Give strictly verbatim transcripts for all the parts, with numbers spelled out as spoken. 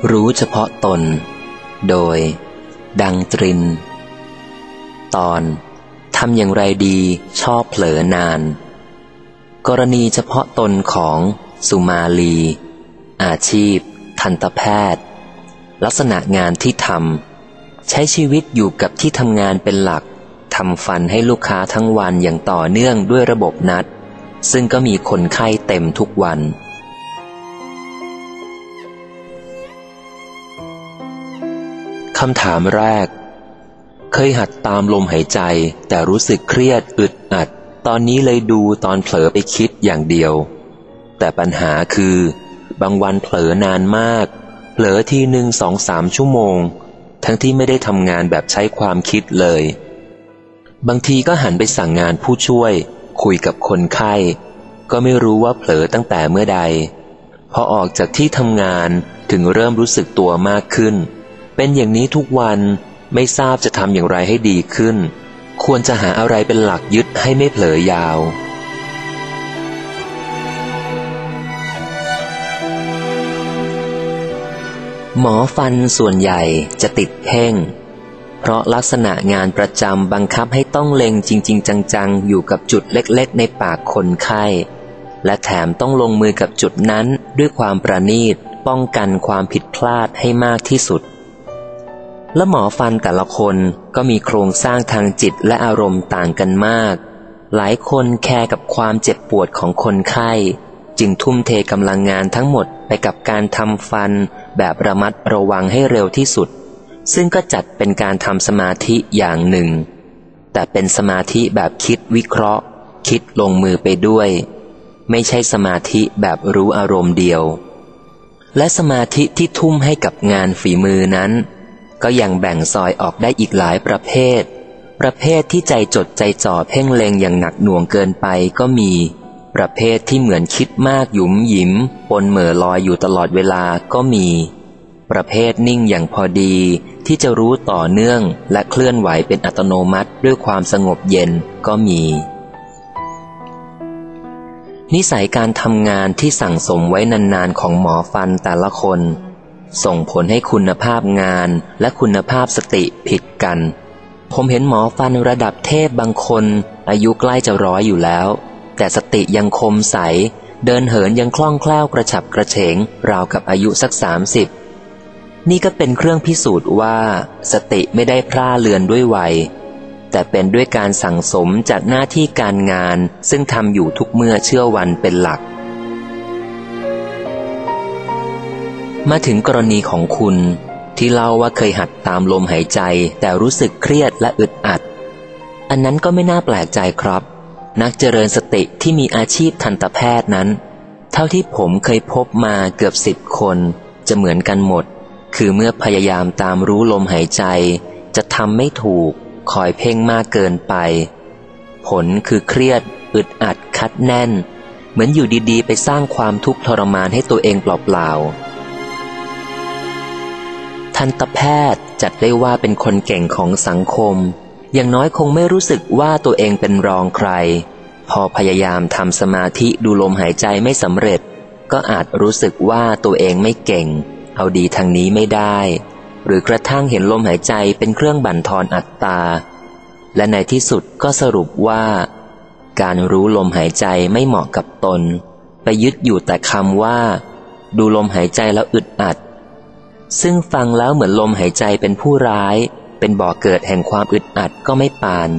รู้เฉพาะตนโดยดังตรินตอนทำอย่างไรดีชอบเผลอนานกรณีเฉพาะตนของสุมาลีอาชีพทันตแพทย์ลักษณะงานที่ทำใช้ชีวิตอยู่กับที่ทำงานเป็นหลักทำฟันให้ลูกค้าทั้งวันอย่างต่อเนื่องด้วยระบบนัดซึ่งก็มีคนไข้เต็มทุกวันคำถามแรกเคยหัดตามลมหายใจแต่รู้สึกเครียดอึดอัดตอนนี้เลยดูตอนเผลอไปคิดอย่างเดียวแต่ปัญหาคือบางวันเผลอนานมากเผลอทีหนึ่งสองสามชั่วโมงทั้งที่ไม่ได้ทำงานแบบใช้ความคิดเลยบางทีก็หันไปสั่งงานผู้ช่วยคุยกับคนไข้ก็ไม่รู้ว่าเผลอตั้งแต่เมื่อใดพอออกจากที่ทำงานถึงเริ่มรู้สึกตัวมากขึ้นเป็นอย่างนี้ทุกวันไม่ทราบจะทำอย่างไรให้ดีขึ้นควรจะหาอะไรเป็นหลักยึดให้ไม่เผลอยาวหมอฟันส่วนใหญ่จะติดเพ่งเพราะลักษณะงานประจำบังคับให้ต้องเล็งจริงๆจังๆอยู่กับจุดเล็กๆในปากคนไข้และแถมต้องลงมือกับจุดนั้นด้วยความประณีตป้องกันความผิดพลาดให้มากที่สุดและหมอฟันแต่ละคนก็มีโครงสร้างทางจิตและอารมณ์ต่างกันมากหลายคนแคร์กับความเจ็บปวดของคนไข้จึงทุ่มเทกำลังงานทั้งหมดไปกับการทำฟันแบบระมัดระวังให้เร็วที่สุดซึ่งก็จัดเป็นการทำสมาธิอย่างหนึ่งแต่เป็นสมาธิแบบคิดวิเคราะห์คิดลงมือไปด้วยไม่ใช่สมาธิแบบรู้อารมณ์เดียวและสมาธิที่ทุ่มให้กับงานฝีมือนั้นก็ยังแบ่งซอยออกได้อีกหลายประเภทประเภทที่ใจจดใจจ่อเพ่งเล็งอย่างหนักหน่วงเกินไปก็มีประเภทที่เหมือนคิดมากหยุมหยิมปนเหม่อลอยอยู่ตลอดเวลาก็มีประเภทนิ่งอย่างพอดีที่จะรู้ต่อเนื่องและเคลื่อนไหวเป็นอัตโนมัติด้วยความสงบเย็นก็มีนิสัยการทำงานที่สั่งสมไว้นานๆของหมอฟันแต่ละคนส่งผลให้คุณภาพงานและคุณภาพสติผิดกันผมเห็นหมอฟันระดับเทพบางคนอายุใกล้จะร้อยอยู่แล้วแต่สติยังคมใสเดินเหินยังคล่องแคล่วกระฉับกระเฉงราวกับอายุสักสามสิบนี่ก็เป็นเครื่องพิสูจน์ว่าสติไม่ได้พร่าเลือนด้วยวัยแต่เป็นด้วยการสั่งสมจากหน้าที่การงานซึ่งทำอยู่ทุกเมื่อเชื่อวันเป็นหลักมาถึงกรณีของคุณที่เล่าว่าเคยหัดตามลมหายใจแต่รู้สึกเครียดและอึดอัดอันนั้นก็ไม่น่าแปลกใจครับนักเจริญสติที่มีอาชีพทันตแพทย์นั้นเท่าที่ผมเคยพบมาเกือบสิบคนจะเหมือนกันหมดคือเมื่อพยายามตามรู้ลมหายใจจะทำไม่ถูกคอยเพ่งมากเกินไปผลคือเครียดอึดอัดคัดแน่นเหมือนอยู่ดีๆไปสร้างความทุกข์ทรมานให้ตัวเองเปล่าๆทันตแพทย์จัดได้ว่าเป็นคนเก่งของสังคมอย่างน้อยคงไม่รู้สึกว่าตัวเองเป็นรองใครพอพยายามทำสมาธิดูลมหายใจไม่สำเร็จก็อาจรู้สึกว่าตัวเองไม่เก่งเอาดีทางนี้ไม่ได้หรือกระทั่งเห็นลมหายใจเป็นเครื่องบั่นทอนอัตตาและในที่สุดก็สรุปว่าการรู้ลมหายใจไม่เหมาะกับตนไปยึดอยู่แต่คำว่าดูลมหายใจแล้วอึดอัดซึ่งฟังแล้วเหมือนลมหายใจเป็นผู้ร้ายเป็นบ่อเกิดแห่งความอึดอัดก็ไม่ปาน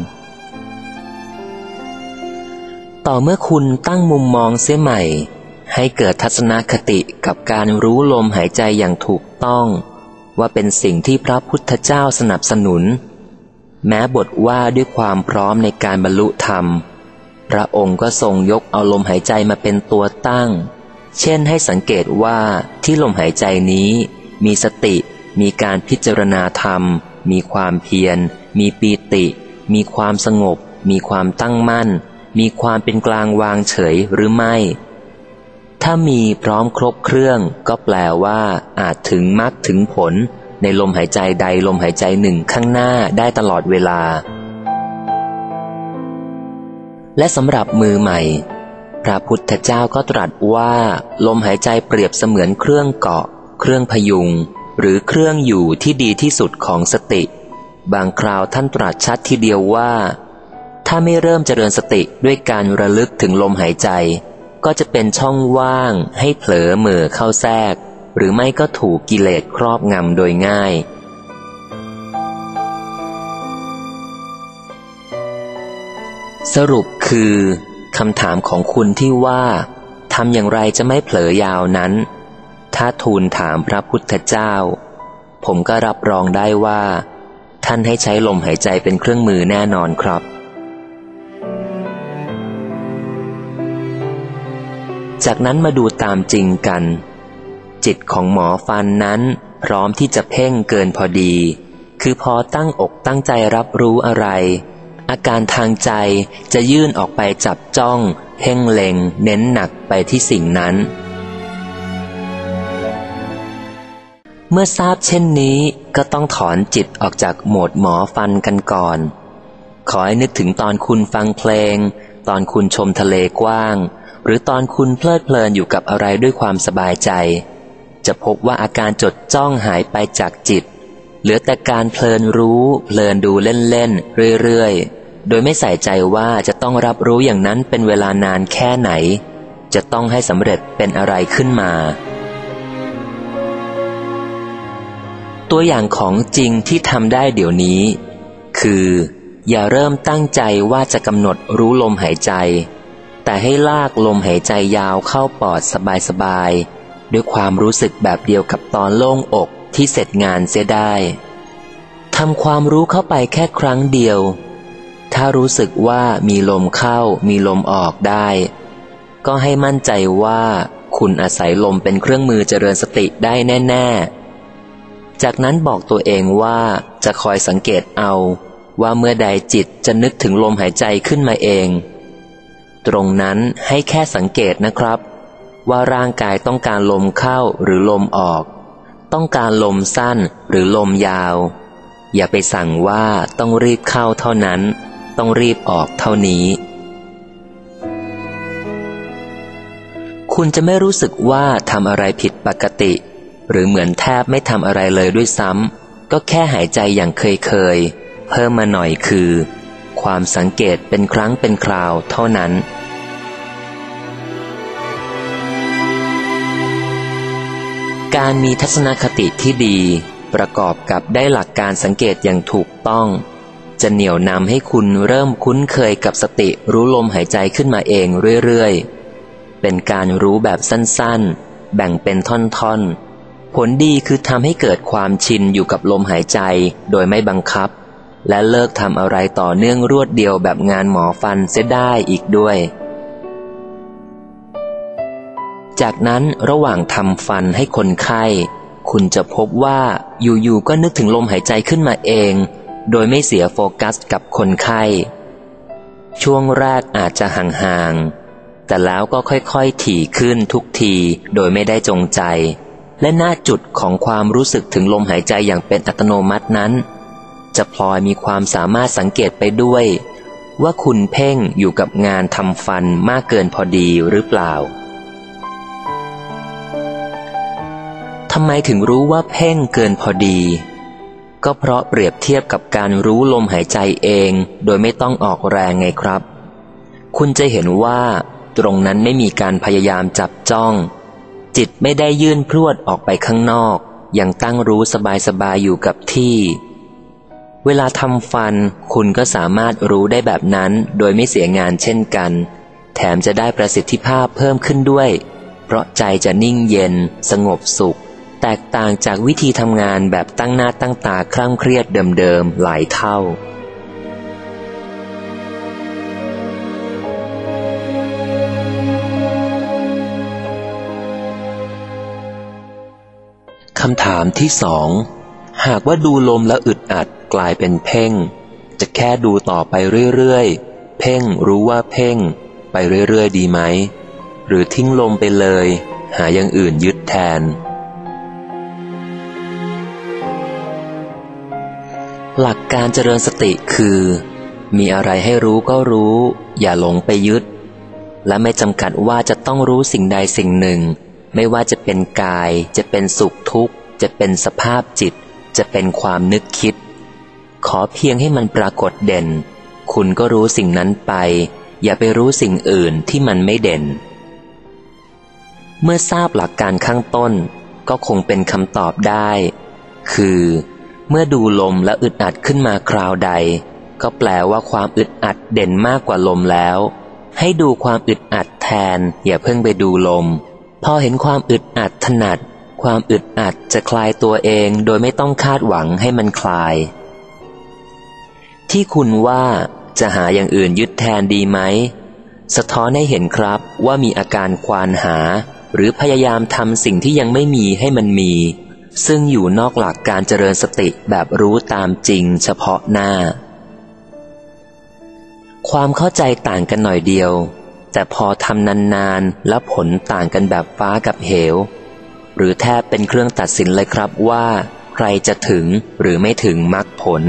ต่อเมื่อคุณตั้งมุมมองเสียใหม่ให้เกิดทัศนคติกับการรู้ลมหายใจอย่างถูกต้องว่าเป็นสิ่งที่พระพุทธเจ้าสนับสนุนแม้บทว่าด้วยความพร้อมในการบรรลุธรรมพระองค์ก็ทรงยกเอาลมหายใจมาเป็นตัวตั้งเช่นให้สังเกตว่าที่ลมหายใจนี้มีสติมีการพิจารณาธรรมมีความเพียรมีปีติมีความสงบมีความตั้งมั่นมีความเป็นกลางวางเฉยหรือไม่ถ้ามีพร้อมครบเครื่องก็แปลว่าอาจถึงมรรคถึงผลในลมหายใจใดลมหายใจหนึ่งข้างหน้าได้ตลอดเวลาและสำหรับมือใหม่พระพุทธเจ้าก็ตรัสว่าลมหายใจเปรียบเสมือนเครื่องเกาะเครื่องพยุงหรือเครื่องอยู่ที่ดีที่สุดของสติบางคราวท่านตรัสชัดทีเดียวว่าถ้าไม่เริ่มเจริญสติด้วยการระลึกถึงลมหายใจก็จะเป็นช่องว่างให้เผลอเหม่อเข้าแทรกหรือไม่ก็ถูกกิเลสครอบงำโดยง่ายสรุปคือคำถามของคุณที่ว่าทำอย่างไรจะไม่เผลอยาวนั้นถ้าทูลถามพระพุทธเจ้าผมก็รับรองได้ว่าท่านให้ใช้ลมหายใจเป็นเครื่องมือแน่นอนครับจากนั้นมาดูตามจริงกันจิตของหมอฟันนั้นพร้อมที่จะเพ่งเกินพอดีคือพอตั้งอกตั้งใจรับรู้อะไรอาการทางใจจะยื่นออกไปจับจ้องเพ่งเล็งเน้นหนักไปที่สิ่งนั้นเมื่อทราบเช่นนี้ก็ต้องถอนจิตออกจากโหมดหมอฟันกันก่อนขอให้นึกถึงตอนคุณฟังเพลงตอนคุณชมทะเลกว้างหรือตอนคุณเพลิดเพลินอยู่กับอะไรด้วยความสบายใจจะพบว่าอาการจดจ้องหายไปจากจิตเหลือแต่การเพลินรู้เพลินดูเล่นๆเรื่อยๆโดยไม่ใส่ใจว่าจะต้องรับรู้อย่างนั้นเป็นเวลานานแค่ไหนจะต้องให้สำเร็จเป็นอะไรขึ้นมาตัวอย่างของจริงที่ทำได้เดี๋ยวนี้คืออย่าเริ่มตั้งใจว่าจะกำหนดรู้ลมหายใจแต่ให้ลากลมหายใจยาวเข้าปอดสบายๆด้วยความรู้สึกแบบเดียวกับตอนโล่งอกที่เสร็จงานเสียได้ทำความรู้เข้าไปแค่ครั้งเดียวถ้ารู้สึกว่ามีลมเข้ามีลมออกได้ก็ให้มั่นใจว่าคุณอาศัยลมเป็นเครื่องมือเจริญสติได้แน่ๆจากนั้นบอกตัวเองว่าจะคอยสังเกตเอาว่าเมื่อใดจิตจะนึกถึงลมหายใจขึ้นมาเองตรงนั้นให้แค่สังเกตนะครับว่าร่างกายต้องการลมเข้าหรือลมออกต้องการลมสั้นหรือลมยาวอย่าไปสั่งว่าต้องรีบเข้าเท่านั้นต้องรีบออกเท่านี้คุณจะไม่รู้สึกว่าทำอะไรผิดปกติหรือเหมือนแทบไม่ทำอะไรเลยด้วยซ้ำก็แค่หายใจอย่างเคยๆเพิ่มมาหน่อยคือความสังเกตเป็นครั้งเป็นคราวเท่านั้นการมีทัศนคติที่ดีประกอบกับได้หลักการสังเกตอย่างถูกต้องจะเหนี่ยวนำให้คุณเริ่มคุ้นเคยกับสติรู้ลมหายใจขึ้นมาเองเรื่อยๆเป็นการรู้แบบสั้นๆแบ่งเป็นท่อนๆผลดีคือทำให้เกิดความชินอยู่กับลมหายใจโดยไม่บังคับและเลิกทำอะไรต่อเนื่องรวดเดียวแบบงานหมอฟันเสียได้อีกด้วยจากนั้นระหว่างทำฟันให้คนไข้คุณจะพบว่าอยู่ๆก็นึกถึงลมหายใจขึ้นมาเองโดยไม่เสียโฟกัสกับคนไข้ช่วงแรกอาจจะห่างๆแต่แล้วก็ค่อยๆถี่ขึ้นทุกทีโดยไม่ได้จงใจและหน้าจุดของความรู้สึกถึงลมหายใจอย่างเป็นอัตโนมัตินั้นจะพลอยมีความสามารถสังเกตไปด้วยว่าคุณเพ่งอยู่กับงานทำฟันมากเกินพอดีหรือเปล่าทำไมถึงรู้ว่าเพ่งเกินพอดีก็เพราะเปรียบเทียบกับการรู้ลมหายใจเองโดยไม่ต้องออกแรงไงครับคุณจะเห็นว่าตรงนั้นไม่มีการพยายามจับจ้องจิตไม่ได้ยื่นพรวดออกไปข้างนอกยังตั้งรู้สบายๆอยู่กับที่เวลาทำฟันคุณก็สามารถรู้ได้แบบนั้นโดยไม่เสียงานเช่นกันแถมจะได้ประสิทธิภาพเพิ่มขึ้นด้วยเพราะใจจะนิ่งเย็นสงบสุขแตกต่างจากวิธีทำงานแบบตั้งหน้าตั้งตาครั่งเครียดเดิมๆหลายเท่าคำถามที่สองหากว่าดูลมแล้วอึดอัดกลายเป็นเพ่งจะแค่ดูต่อไปเรื่อยๆเพ่งรู้ว่าเพ่งไปเรื่อยๆดีไหมหรือทิ้งลมไปเลยหาอย่างอื่นยึดแทนหลักการเจริญสติคือมีอะไรให้รู้ก็รู้อย่าหลงไปยึดและไม่จำกัดว่าจะต้องรู้สิ่งใดสิ่งหนึ่งไม่ว่าจะเป็นกายจะเป็นสุขทุกข์จะเป็นสภาพจิตจะเป็นความนึกคิดขอเพียงให้มันปรากฏเด่นคุณก็รู้สิ่งนั้นไปอย่าไปรู้สิ่งอื่นที่มันไม่เด่นเมื่อทราบหลักการข้างต้นก็คงเป็นคำตอบได้คือเมื่อดูลมและอึดอัดขึ้นมาคราวใดก็แปลว่าความอึดอัดเด่นมากกว่าลมแล้วให้ดูความอึดอัดแทนอย่าเพิ่งไปดูลมพอเห็นความอึดอัดถนัดความอึดอัดจะคลายตัวเองโดยไม่ต้องคาดหวังให้มันคลายที่คุณว่าจะหาอย่างอื่นยึดแทนดีไหมสะท้อนให้เห็นครับว่ามีอาการควานหาหรือพยายามทำสิ่งที่ยังไม่มีให้มันมีซึ่งอยู่นอกหลักการเจริญสติแบบรู้ตามจริงเฉพาะหน้าความเข้าใจต่างกันหน่อยเดียวแต่พอทำนานๆแล้วผลต่างกันแบบฟ้ากับเหวหรือแทบเป็นเครื่องตัดสินเลยครับว่าใครจะถึงหรือไม่ถึงมรรคผล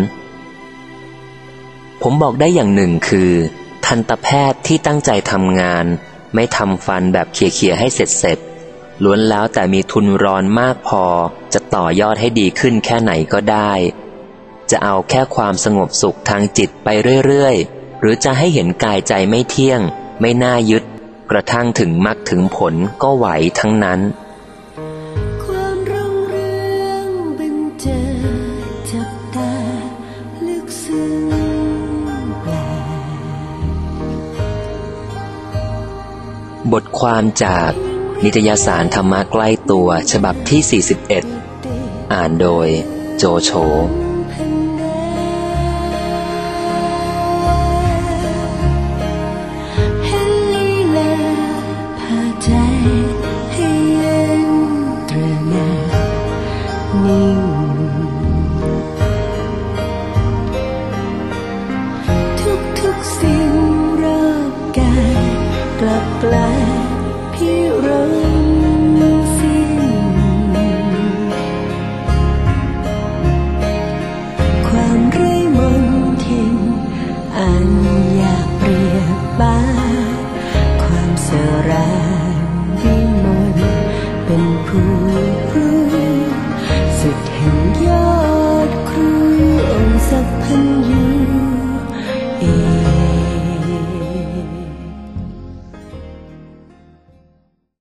ผมบอกได้อย่างหนึ่งคือทันตแพทย์ที่ตั้งใจทำงานไม่ทำฟันแบบเขี่ยๆให้เสร็จๆล้วนแล้วแต่มีทุนรอนมากพอจะต่อยอดให้ดีขึ้นแค่ไหนก็ได้จะเอาแค่ความสงบสุขทางจิตไปเรื่อยๆหรือจะให้เห็นกายใจไม่เที่ยงไม่น่ายึดกระทั่งถึงมรรคถึงผลก็ไหวทั้งนั้นความรุ่งเรืองบันเจิดจับตาลึกซึ้งแปลบทความจากนิตยสารธรรมะใกล้ตัวฉบับที่สี่สิบเอ็ดอ่านโดยโจโฉทุกๆสิ่งรอบกายกลับกลายพิรม